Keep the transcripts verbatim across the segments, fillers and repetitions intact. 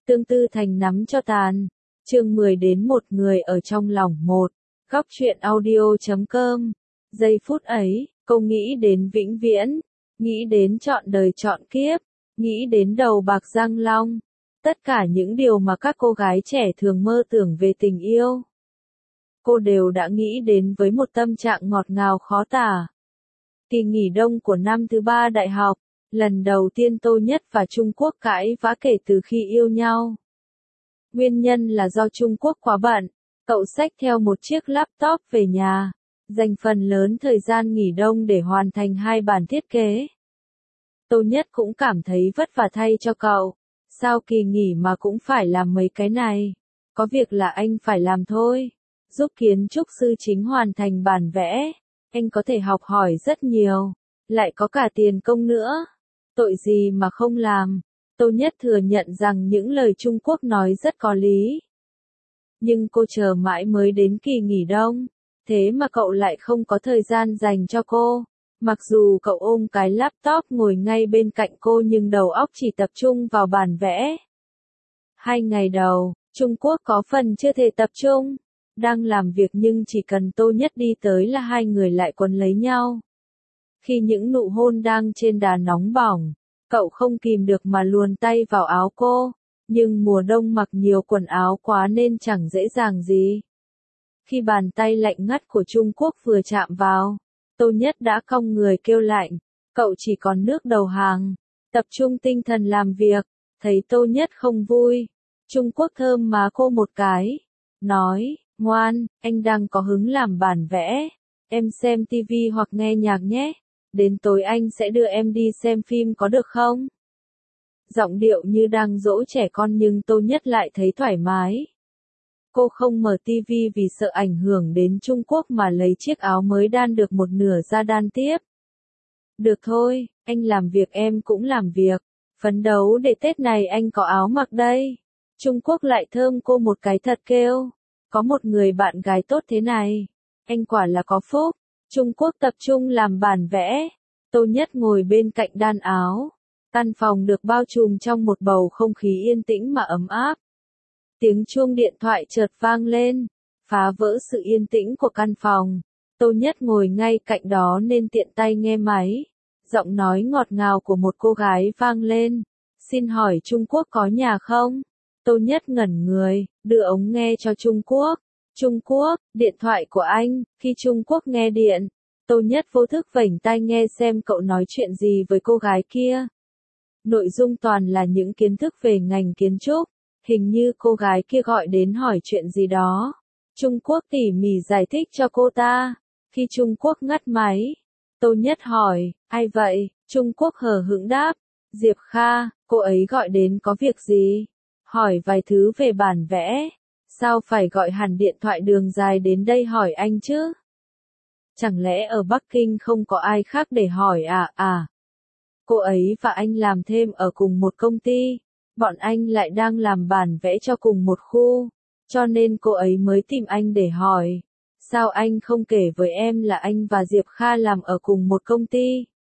Tương Tư Thành nắm cho tàn. Chương mười đến một người ở trong lòng một. Góc truyện audio chấm com. Giây phút ấy, cô nghĩ đến vĩnh viễn, nghĩ đến trọn đời trọn kiếp, nghĩ đến đầu bạc răng long. Tất cả những điều mà các cô gái trẻ thường mơ tưởng về tình yêu. Cô đều đã nghĩ đến với một tâm trạng ngọt ngào khó tả. Kỳ nghỉ đông của năm thứ ba đại học, lần đầu tiên Tô Nhất và Trung Quốc cãi vã kể từ khi yêu nhau. Nguyên nhân là do Trung Quốc quá bận, cậu xách theo một chiếc laptop về nhà, dành phần lớn thời gian nghỉ đông để hoàn thành hai bản thiết kế. Tô Nhất cũng cảm thấy vất vả thay cho cậu, sao kỳ nghỉ mà cũng phải làm mấy cái này, có việc là anh phải làm thôi, giúp kiến trúc sư chính hoàn thành bản vẽ, anh có thể học hỏi rất nhiều, lại có cả tiền công nữa, tội gì mà không làm. Tô Nhất thừa nhận rằng những lời Trung Quốc nói rất có lý. Nhưng cô chờ mãi mới đến kỳ nghỉ đông, thế mà cậu lại không có thời gian dành cho cô. Mặc dù cậu ôm cái laptop ngồi ngay bên cạnh cô nhưng đầu óc chỉ tập trung vào bản vẽ. Hai ngày đầu, Trung Quốc có phần chưa thể tập trung, đang làm việc nhưng chỉ cần Tô Nhất đi tới là hai người lại quấn lấy nhau. Khi những nụ hôn đang trên đà nóng bỏng, cậu không kìm được mà luồn tay vào áo cô, nhưng mùa đông mặc nhiều quần áo quá nên chẳng dễ dàng gì. Khi bàn tay lạnh ngắt của Trung Quốc vừa chạm vào, Tô Nhất đã cong người kêu lạnh, cậu chỉ còn nước đầu hàng, tập trung tinh thần làm việc, thấy Tô Nhất không vui. Trung Quốc thơm má cô một cái, nói, ngoan, anh đang có hứng làm bản vẽ, em xem tivi hoặc nghe nhạc nhé. Đến tối anh sẽ đưa em đi xem phim có được không? Giọng điệu như đang dỗ trẻ con nhưng Tô Nhất lại thấy thoải mái. Cô không mở tivi vì sợ ảnh hưởng đến Trung Quốc mà lấy chiếc áo mới đan được một nửa ra đan tiếp. Được thôi, anh làm việc em cũng làm việc. Phấn đấu để Tết này anh có áo mặc đây. Trung Quốc lại thơm cô một cái thật kêu. Có một người bạn gái tốt thế này. Anh quả là có phúc. Trung Quốc tập trung làm bản vẽ. Tô Nhất ngồi bên cạnh đan áo. Căn phòng được bao trùm trong một bầu không khí yên tĩnh mà ấm áp. Tiếng chuông điện thoại chợt vang lên, phá vỡ sự yên tĩnh của căn phòng. Tô Nhất ngồi ngay cạnh đó nên tiện tay nghe máy. Giọng nói ngọt ngào của một cô gái vang lên. Xin hỏi Trung Quốc có nhà không? Tô Nhất ngẩn người, đưa ống nghe cho Trung Quốc. Trung Quốc, điện thoại của anh. Khi Trung Quốc nghe điện, Tô Nhất vô thức vểnh tai nghe xem cậu nói chuyện gì với cô gái kia. Nội dung toàn là những kiến thức về ngành kiến trúc, hình như cô gái kia gọi đến hỏi chuyện gì đó. Trung Quốc tỉ mỉ giải thích cho cô ta. Khi Trung Quốc ngắt máy, Tô Nhất hỏi, ai vậy? Trung Quốc hờ hững đáp, Diệp Kha, cô ấy gọi đến có việc gì? Hỏi vài thứ về bản vẽ. Sao phải gọi hẳn điện thoại đường dài đến đây hỏi anh chứ? Chẳng lẽ ở Bắc Kinh không có ai khác để hỏi à à? Cô ấy và anh làm thêm ở cùng một công ty, bọn anh lại đang làm bản vẽ cho cùng một khu, cho nên cô ấy mới tìm anh để hỏi. Sao anh không kể với em là anh và Diệp Kha làm ở cùng một công ty?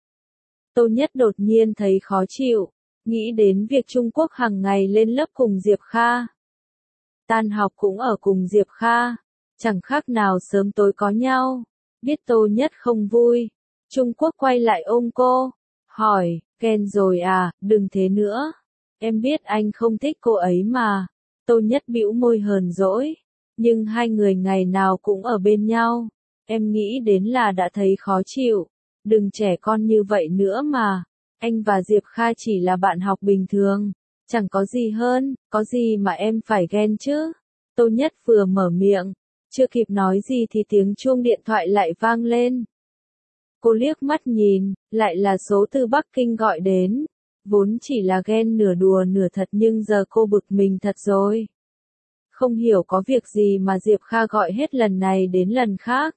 Tô Nhất đột nhiên thấy khó chịu, nghĩ đến việc Trung Quốc hàng ngày lên lớp cùng Diệp Kha. Tan học cũng ở cùng Diệp Kha, chẳng khác nào sớm tối có nhau. Biết Tô Nhất không vui, Trung Quốc quay lại ôm cô, hỏi, ghen rồi à, đừng thế nữa. Em biết anh không thích cô ấy mà. Tô Nhất bĩu môi hờn dỗi, nhưng hai người ngày nào cũng ở bên nhau. Em nghĩ đến là đã thấy khó chịu. Đừng trẻ con như vậy nữa mà. Anh và Diệp Kha chỉ là bạn học bình thường. Chẳng có gì hơn, có gì mà em phải ghen chứ. Tô Nhất vừa mở miệng, chưa kịp nói gì thì tiếng chuông điện thoại lại vang lên. Cô liếc mắt nhìn, lại là số từ Bắc Kinh gọi đến. Vốn chỉ là ghen nửa đùa nửa thật nhưng giờ cô bực mình thật rồi. Không hiểu có việc gì mà Diệp Kha gọi hết lần này đến lần khác.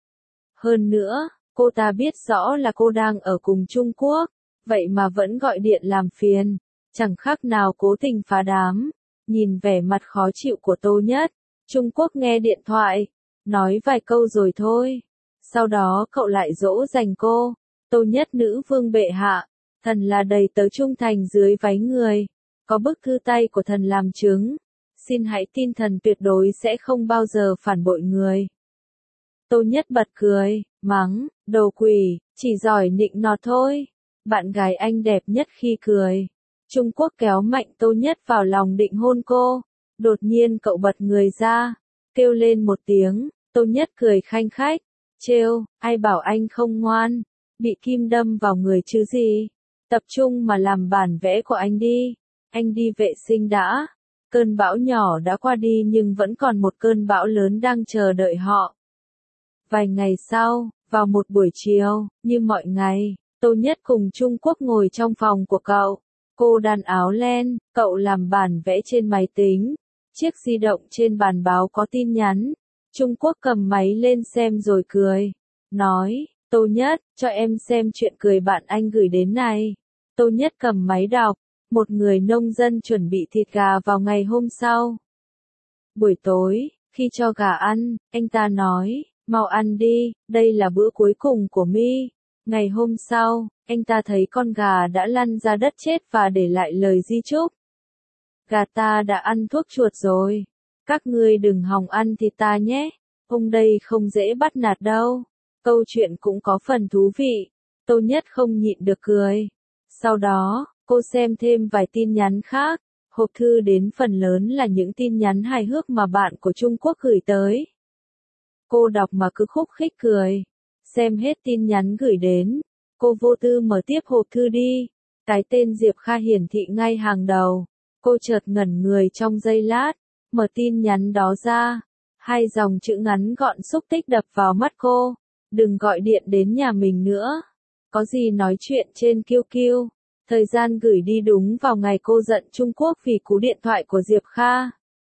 Hơn nữa, cô ta biết rõ là cô đang ở cùng Trung Quốc, vậy mà vẫn gọi điện làm phiền. Chẳng khác nào cố tình phá đám. Nhìn vẻ mặt khó chịu của Tô Nhất, Trung Quốc nghe điện thoại, nói vài câu rồi thôi. Sau đó cậu lại dỗ dành cô. Tô Nhất nữ vương bệ hạ, thần là đầy tớ trung thành dưới váy người. có bức thư tay của thần làm chứng. Xin hãy tin thần tuyệt đối sẽ không bao giờ phản bội người. Tô Nhất bật cười, mắng, đồ quỷ, chỉ giỏi nịnh nọt thôi. Bạn gái anh đẹp nhất khi cười. Trung Quốc kéo mạnh Tô Nhất vào lòng định hôn cô. Đột nhiên cậu bật người ra, kêu lên một tiếng. Tô Nhất cười khanh khách, trêu, ai bảo anh không ngoan, bị kim đâm vào người chứ gì. Tập trung mà làm bản vẽ của anh đi, anh đi vệ sinh đã. Cơn bão nhỏ đã qua đi nhưng vẫn còn một cơn bão lớn đang chờ đợi họ. Vài ngày sau, vào một buổi chiều, như mọi ngày, Tô Nhất cùng Trung Quốc ngồi trong phòng của cậu. Cô đan áo len, cậu làm bản vẽ trên máy tính. Chiếc di động trên bàn báo có tin nhắn. Trung Quốc cầm máy lên xem rồi cười. Nói, Tô Nhất, cho em xem chuyện cười bạn anh gửi đến này. Tô Nhất cầm máy đọc. Một người nông dân chuẩn bị thịt gà vào ngày hôm sau. Buổi tối, khi cho gà ăn, anh ta nói, mau ăn đi, đây là bữa cuối cùng của mi. Ngày hôm sau, anh ta thấy con gà đã lăn ra đất chết và để lại lời di chúc. Gà ta đã ăn thuốc chuột rồi. Các ngươi đừng hòng ăn thịt ta nhé. Ông đây không dễ bắt nạt đâu. Câu chuyện cũng có phần thú vị. Tô Nhất không nhịn được cười. Sau đó, cô xem thêm vài tin nhắn khác. Hộp thư đến phần lớn là những tin nhắn hài hước mà bạn của Trung Quốc gửi tới. Cô đọc mà cứ khúc khích cười. Xem hết tin nhắn gửi đến, cô vô tư mở tiếp hộp thư đi. Cái tên Diệp Kha hiển thị ngay hàng đầu. Cô chợt ngẩn người trong giây lát, mở tin nhắn đó ra. Hai dòng chữ ngắn gọn xúc tích đập vào mắt cô. Đừng gọi điện đến nhà mình nữa. Có gì nói chuyện trên Q Q. Thời gian gửi đi đúng vào ngày cô giận Trung Quốc vì cú điện thoại của Diệp Kha.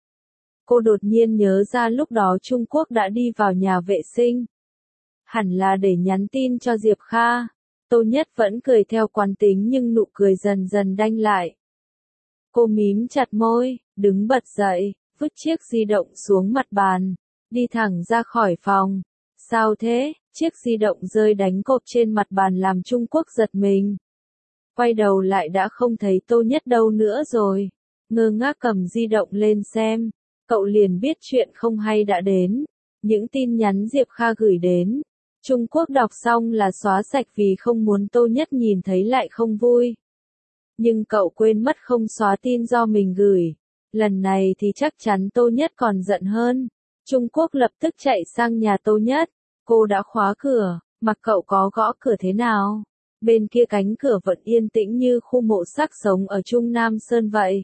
Cô đột nhiên nhớ ra lúc đó Trung Quốc đã đi vào nhà vệ sinh. Hẳn là để nhắn tin cho Diệp Kha. Tô Nhất vẫn cười theo quán tính nhưng nụ cười dần dần đanh lại. Cô mím chặt môi, đứng bật dậy, vứt chiếc di động xuống mặt bàn, đi thẳng ra khỏi phòng. Sao thế? Chiếc di động rơi đánh cộp trên mặt bàn làm Trung Quốc giật mình. Quay đầu lại đã không thấy Tô Nhất đâu nữa rồi. Ngơ ngác cầm di động lên xem, cậu liền biết chuyện không hay đã đến. Những tin nhắn Diệp Kha gửi đến, Trung Quốc đọc xong là xóa sạch vì không muốn Tô Nhất nhìn thấy lại không vui. Nhưng cậu quên mất không xóa tin do mình gửi. Lần này thì chắc chắn Tô Nhất còn giận hơn. Trung Quốc lập tức chạy sang nhà Tô Nhất. Cô đã khóa cửa, mặc cậu có gõ cửa thế nào. Bên kia cánh cửa vẫn yên tĩnh như khu mộ xác sống ở Trung Nam Sơn vậy.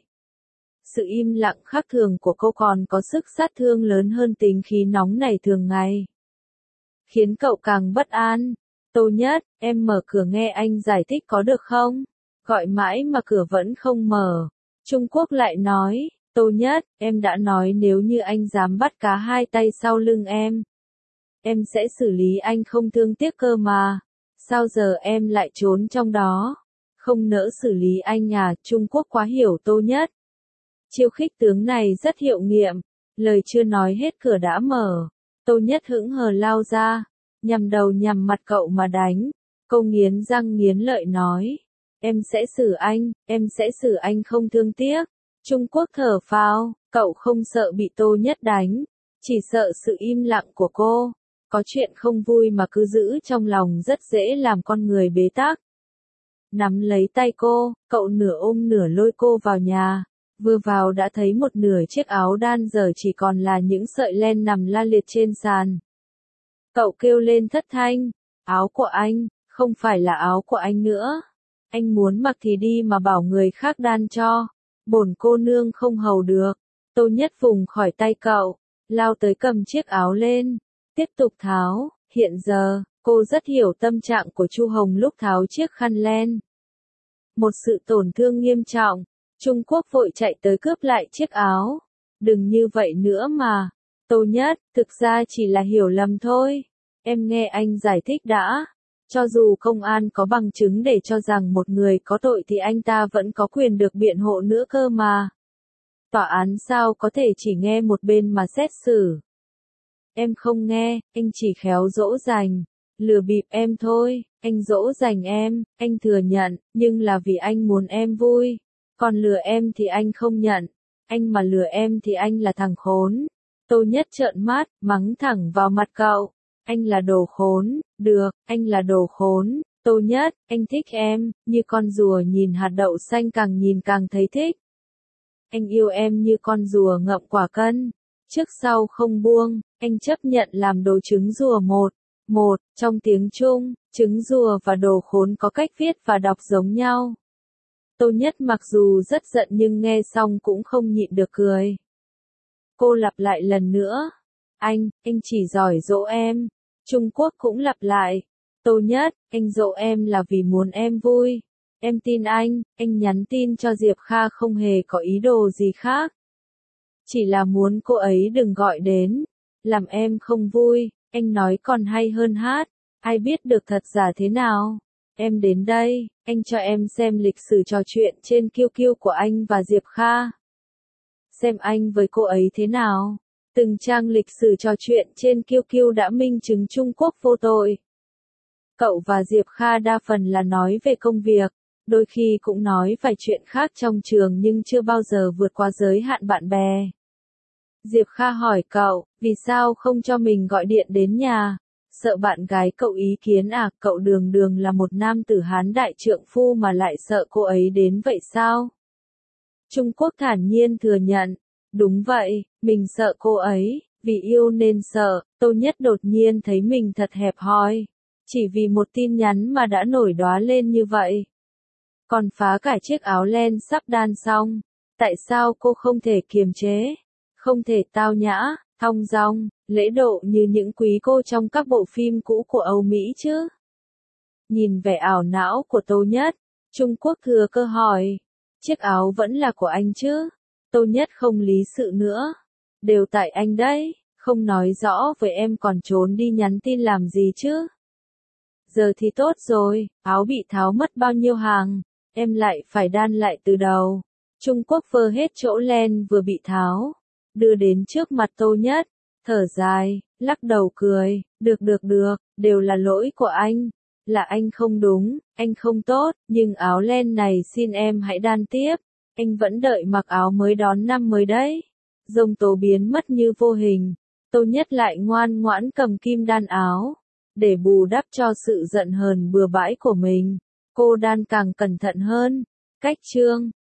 Sự im lặng khác thường của cô còn có sức sát thương lớn hơn tính khí nóng này thường ngày. Khiến cậu càng bất an. Tô Nhất, em mở cửa nghe anh giải thích có được không? Gọi mãi mà cửa vẫn không mở. Trung Quốc lại nói, Tô Nhất, em đã nói nếu như anh dám bắt cá hai tay sau lưng em. Em sẽ xử lý anh không thương tiếc cơ mà. Sao giờ em lại trốn trong đó? Không nỡ xử lý anh à? Trung Quốc quá hiểu Tô Nhất. Chiêu khích tướng này rất hiệu nghiệm. Lời chưa nói hết cửa đã mở. Tô Nhất hững hờ lao ra, nhằm đầu nhằm mặt cậu mà đánh. Cô nghiến răng nghiến lợi nói. Em sẽ xử anh, em sẽ xử anh không thương tiếc. Trung Quốc thở phào, cậu không sợ bị Tô Nhất đánh. Chỉ sợ sự im lặng của cô. Có chuyện không vui mà cứ giữ trong lòng rất dễ làm con người bế tắc. Nắm lấy tay cô, cậu nửa ôm nửa lôi cô vào nhà. Vừa vào đã thấy một nửa chiếc áo đan giờ chỉ còn là những sợi len nằm la liệt trên sàn. Cậu kêu lên thất thanh, áo của anh, không phải là áo của anh nữa. Anh muốn mặc thì đi mà bảo người khác đan cho. Bổn cô nương không hầu được. Tô Nhất vùng khỏi tay cậu, lao tới cầm chiếc áo lên, tiếp tục tháo. Hiện giờ, cô rất hiểu tâm trạng của Chu Hồng lúc tháo chiếc khăn len. Một sự tổn thương nghiêm trọng. Trung Quốc vội chạy tới cướp lại chiếc áo. Đừng như vậy nữa mà. Tô Nhất, thực ra chỉ là hiểu lầm thôi. Em nghe anh giải thích đã. Cho dù công an có bằng chứng để cho rằng một người có tội thì anh ta vẫn có quyền được biện hộ nữa cơ mà. Tòa án sao có thể chỉ nghe một bên mà xét xử. Em không nghe, anh chỉ khéo dỗ dành, lừa bịp em thôi. Anh dỗ dành em, anh thừa nhận, nhưng là vì anh muốn em vui. Còn lừa em thì anh không nhận, anh mà lừa em thì anh là thằng khốn. Tô Nhất trợn mắt, mắng thẳng vào mặt cậu. Anh là đồ khốn, được, anh là đồ khốn. Tô Nhất, anh thích em, như con rùa nhìn hạt đậu xanh càng nhìn càng thấy thích. Anh yêu em như con rùa ngậm quả cân, trước sau không buông, anh chấp nhận làm đồ trứng rùa một. Một, trong tiếng Trung, trứng rùa và đồ khốn có cách viết và đọc giống nhau. Tô Nhất mặc dù rất giận nhưng nghe xong cũng không nhịn được cười. Cô lặp lại lần nữa. Anh, anh chỉ giỏi dỗ em. Trung Quốc cũng lặp lại. Tô Nhất, anh dỗ em là vì muốn em vui. Em tin anh, anh nhắn tin cho Diệp Kha không hề có ý đồ gì khác. Chỉ là muốn cô ấy đừng gọi đến. Làm em không vui, anh nói còn hay hơn hát. Ai biết được thật giả thế nào. Em đến đây, anh cho em xem lịch sử trò chuyện trên Q Q của anh và Diệp Kha. Xem anh với cô ấy thế nào. Từng trang lịch sử trò chuyện trên Q Q đã minh chứng Trung Quốc vô tội. Cậu và Diệp Kha đa phần là nói về công việc, đôi khi cũng nói vài chuyện khác trong trường nhưng chưa bao giờ vượt qua giới hạn bạn bè. Diệp Kha hỏi cậu, vì sao không cho mình gọi điện đến nhà? Sợ bạn gái cậu ý kiến à? Cậu đường đường là một nam tử Hán đại trượng phu mà lại sợ cô ấy đến vậy sao? Trung Quốc thản nhiên thừa nhận, đúng vậy, mình sợ cô ấy, vì yêu nên sợ. Tô Nhất đột nhiên thấy mình thật hẹp hòi, chỉ vì một tin nhắn mà đã nổi đoá lên như vậy. Còn phá cải chiếc áo len sắp đan xong, tại sao cô không thể kiềm chế, không thể tao nhã, thong dong, lễ độ như những quý cô trong các bộ phim cũ của Âu Mỹ chứ? Nhìn vẻ ảo não của Tô Nhất, Trung Quốc thừa cơ hỏi, chiếc áo vẫn là của anh chứ? Tô Nhất không lý sự nữa, đều tại anh đấy, không nói rõ với em còn trốn đi nhắn tin làm gì chứ? Giờ thì tốt rồi, áo bị tháo mất bao nhiêu hàng, em lại phải đan lại từ đầu. Trung Quốc vơ hết chỗ len vừa bị tháo, đưa đến trước mặt Tô Nhất, thở dài, lắc đầu cười, được được được, đều là lỗi của anh, là anh không đúng, anh không tốt, nhưng áo len này xin em hãy đan tiếp, anh vẫn đợi mặc áo mới đón năm mới đấy. Dông tố biến mất như vô hình, Tô Nhất lại ngoan ngoãn cầm kim đan áo, để bù đắp cho sự giận hờn bừa bãi của mình, cô đan càng cẩn thận hơn. Cách chương